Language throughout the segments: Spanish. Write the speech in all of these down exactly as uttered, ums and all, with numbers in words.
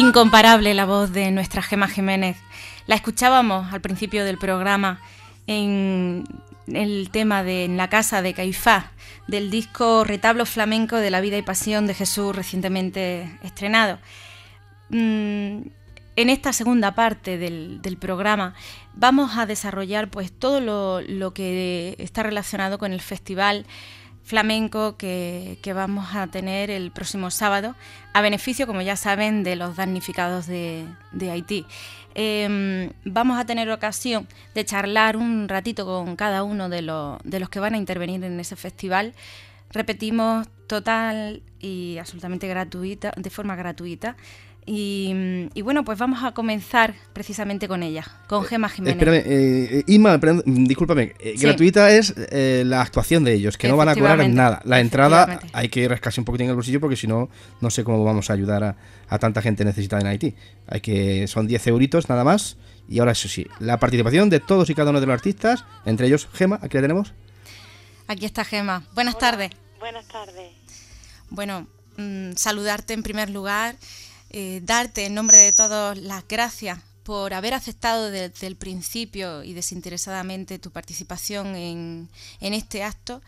Incomparable la voz de nuestra Gemma Jiménez. La escuchábamos al principio del programa en el tema de En la casa de Caifás, del disco Retablo Flamenco de la vida y pasión de Jesús, recientemente estrenado. En esta segunda parte del, del programa vamos a desarrollar pues todo lo, lo que está relacionado con el festival flamenco que, que vamos a tener el próximo sábado, a beneficio, como ya saben, de los damnificados de, de Haití. Eh, vamos a tener ocasión de charlar un ratito con cada uno de los, de los que van a intervenir en ese festival. Repetimos, total y absolutamente gratuita, de forma gratuita. Y, y bueno, pues vamos a comenzar precisamente con ella, con Gemma Jiménez. Eh, espérame, eh, Inma, discúlpame, eh, sí. Gratuita es eh, la actuación de ellos, que no van a cobrar en nada. La entrada hay que rascarse un poquitín en el bolsillo porque si no, no sé cómo vamos a ayudar a, a tanta gente necesitada en Haití. Hay que, son diez euritos nada más. Y ahora eso sí, la participación de todos y cada uno de los artistas, entre ellos Gemma, aquí la tenemos. Aquí está Gemma. Buenas Hola. tardes. Buenas tardes. Bueno, mmm, saludarte en primer lugar. Eh, darte en nombre de todos las gracias por haber aceptado desde el principio y desinteresadamente tu participación en, en este acto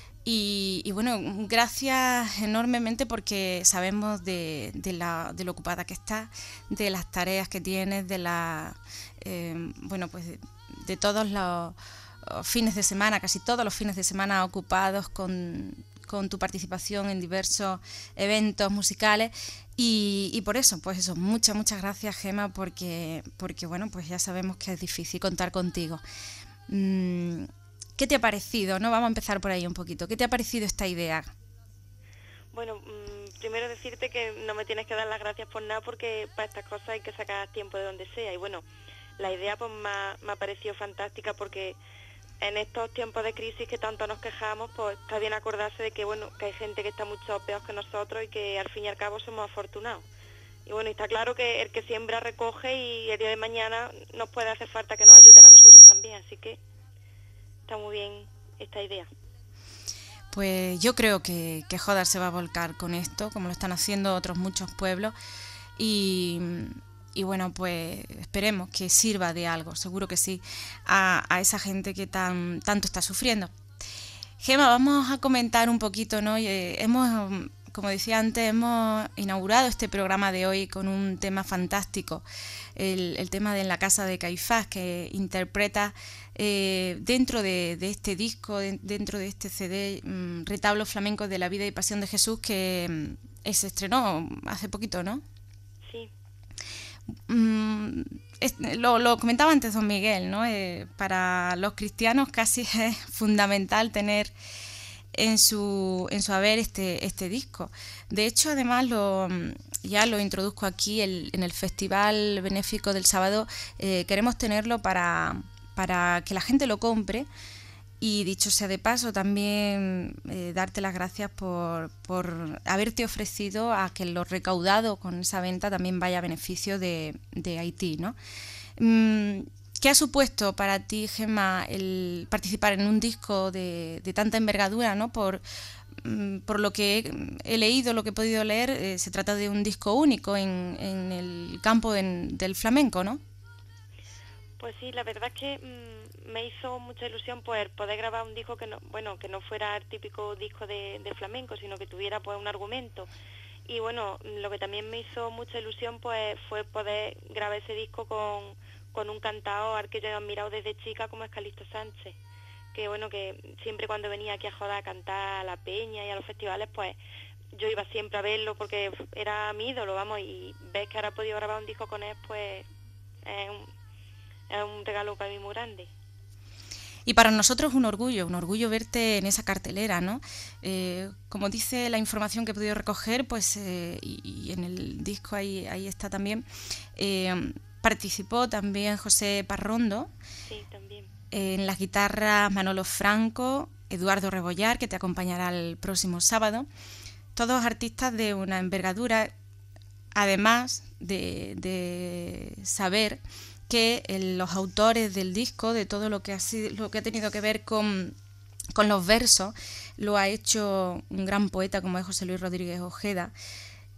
y, y bueno, gracias enormemente porque sabemos de, de, la, de lo ocupada que estás, de las tareas que tienes, de la eh, bueno pues de, de todos los fines de semana, casi todos los fines de semana ocupados con con tu participación en diversos eventos musicales y, y por eso, pues eso, muchas, muchas gracias, Gemma, porque, porque bueno, pues ya sabemos que es difícil contar contigo. ¿Qué te ha parecido? ¿No? Vamos a empezar por ahí un poquito. ¿Qué te ha parecido esta idea? Bueno, primero decirte que no me tienes que dar las gracias por nada porque para estas cosas hay que sacar tiempo de donde sea y bueno, la idea pues me ha, me ha parecido fantástica porque en estos tiempos de crisis que tanto nos quejamos, pues está bien acordarse de que bueno, que hay gente que está mucho peor que nosotros y que al fin y al cabo somos afortunados. Y bueno, está claro que el que siembra recoge y el día de mañana nos puede hacer falta que nos ayuden a nosotros también, así que está muy bien esta idea. Pues yo creo que, que Jodar se va a volcar con esto, como lo están haciendo otros muchos pueblos y... Y bueno, pues esperemos que sirva de algo, seguro que sí, a, a esa gente que tan tanto está sufriendo. Gemma, vamos a comentar un poquito, ¿no? Eh, hemos, como decía antes, hemos inaugurado este programa de hoy con un tema fantástico, el, el tema de En la casa de Caifás, que interpreta eh, dentro de, de este disco, de, dentro de este C D, um, Retablo Flamenco de la vida y pasión de Jesús, que um, se estrenó hace poquito, ¿no? Sí. Mm, es, lo, lo comentaba antes don Miguel, ¿no? Eh, para los cristianos casi es fundamental tener en su en su haber este este disco. De hecho, además lo ya lo introduzco aquí el, en el festival benéfico del sábado. Eh, queremos tenerlo para para que la gente lo compre. Y dicho sea de paso, también eh, darte las gracias por, por haberte ofrecido a que lo recaudado con esa venta también vaya a beneficio de, de Haití, ¿no? ¿Qué ha supuesto para ti, Gemma, el participar en un disco de, de tanta envergadura, ¿no? Por, por lo que he, he leído, lo que he podido leer, eh, se trata de un disco único en, en el campo de, del flamenco, ¿no? Pues sí, la verdad es que mmm, me hizo mucha ilusión pues poder grabar un disco que no, bueno, que no fuera el típico disco de, de flamenco, sino que tuviera pues un argumento. Y bueno, lo que también me hizo mucha ilusión pues fue poder grabar ese disco con, con un cantao al que yo he admirado desde chica como es Calixto Sánchez. Que bueno, que siempre cuando venía aquí a Jodar a cantar a la peña y a los festivales, pues yo iba siempre a verlo porque era mi ídolo, vamos, y ves que ahora he podido grabar un disco con él, pues es un... es un regalo para mí muy grande. Y para nosotros es un orgullo, un orgullo verte en esa cartelera, ¿no? Eh, como dice la información que he podido recoger, pues eh, y, y en el disco ahí, ahí está también, eh, participó también José Parrondo. Sí, también. Eh, en las guitarras Manolo Franco, Eduardo Rebollar, que te acompañará el próximo sábado. Todos artistas de una envergadura, además de, de saber que los autores del disco, de todo lo que ha sido, lo que ha tenido que ver con, con los versos, lo ha hecho un gran poeta como es José Luis Rodríguez Ojeda.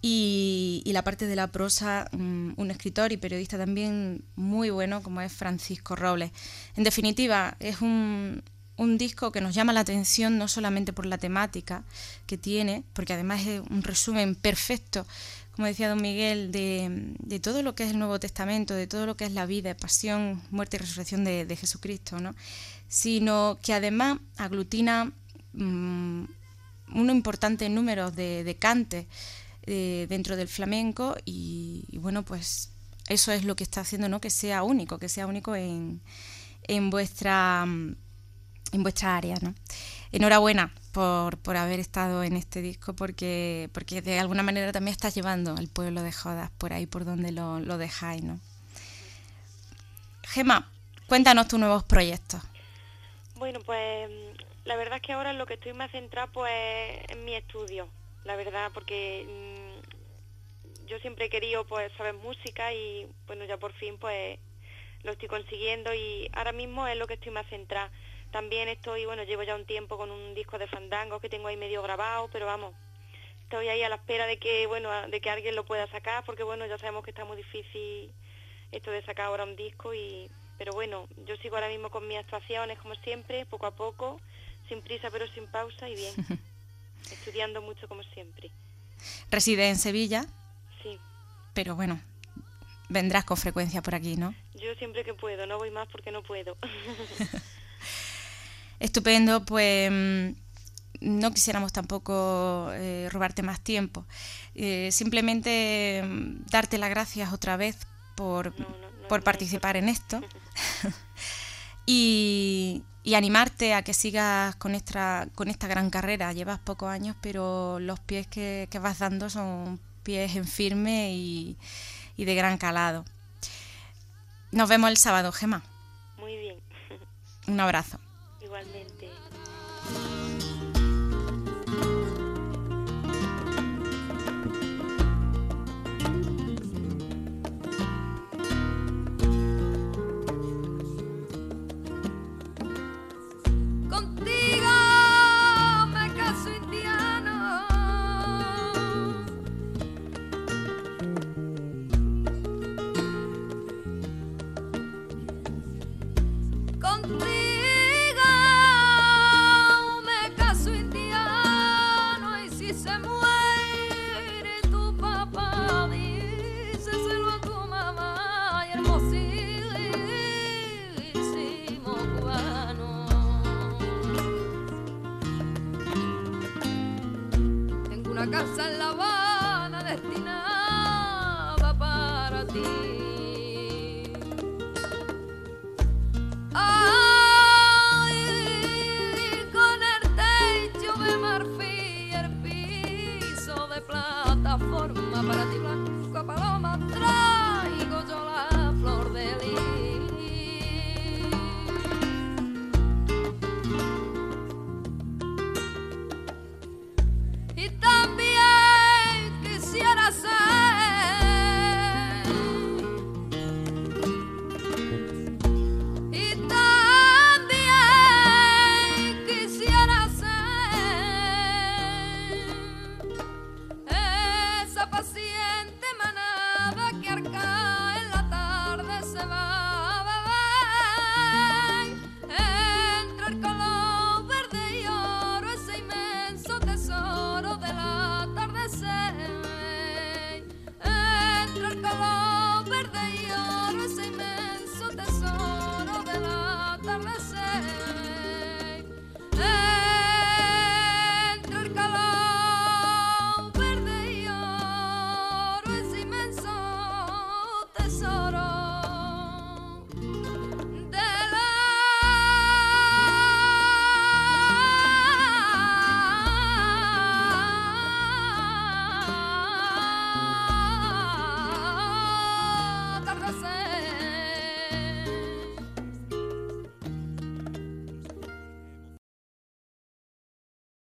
Y, y la parte de la prosa, um, un escritor y periodista también muy bueno, como es Francisco Robles. En definitiva, es un, un disco que nos llama la atención no solamente por la temática que tiene, porque además es un resumen perfecto, como decía don Miguel, de, de todo lo que es el Nuevo Testamento, de todo lo que es la vida, pasión, muerte y resurrección de, de Jesucristo, ¿no? Sino que además aglutina um, un importante número de, de cantes Eh, dentro del flamenco y, y bueno, pues eso es lo que está haciendo, ¿no? Que sea único, que sea único en, en vuestra en vuestra área, ¿no? Enhorabuena por, por haber estado en este disco, porque, porque de alguna manera también estás llevando al pueblo de Jodas por ahí por donde lo, lo dejáis, ¿no? Gemma, cuéntanos tus nuevos proyectos. Bueno, pues la verdad es que ahora en lo que estoy más centrada pues en mi estudio. La verdad, porque mmm, yo siempre he querido pues saber música y bueno, ya por fin pues lo estoy consiguiendo y ahora mismo es lo que estoy más centrada. También estoy, bueno, llevo ya un tiempo con un disco de fandangos que tengo ahí medio grabado, pero vamos, estoy ahí a la espera de que, bueno, de que alguien lo pueda sacar, porque bueno, ya sabemos que está muy difícil esto de sacar ahora un disco y, pero bueno, yo sigo ahora mismo con mis actuaciones como siempre, poco a poco, sin prisa pero sin pausa y bien. Estudiando mucho como siempre. ¿Reside en Sevilla? Sí. Pero bueno, vendrás con frecuencia por aquí, ¿no? Yo siempre que puedo, no voy más porque no puedo. Estupendo, pues no quisiéramos tampoco eh, robarte más tiempo. Eh, simplemente darte las gracias otra vez por, no, no, no, por no participar en esto. y... Y animarte a que sigas con esta, con esta gran carrera. Llevas pocos años, pero los pies que, que vas dando son pies en firme y, y de gran calado. Nos vemos el sábado, Gemma. Muy bien. Un abrazo. Igualmente. Casa en La Habana.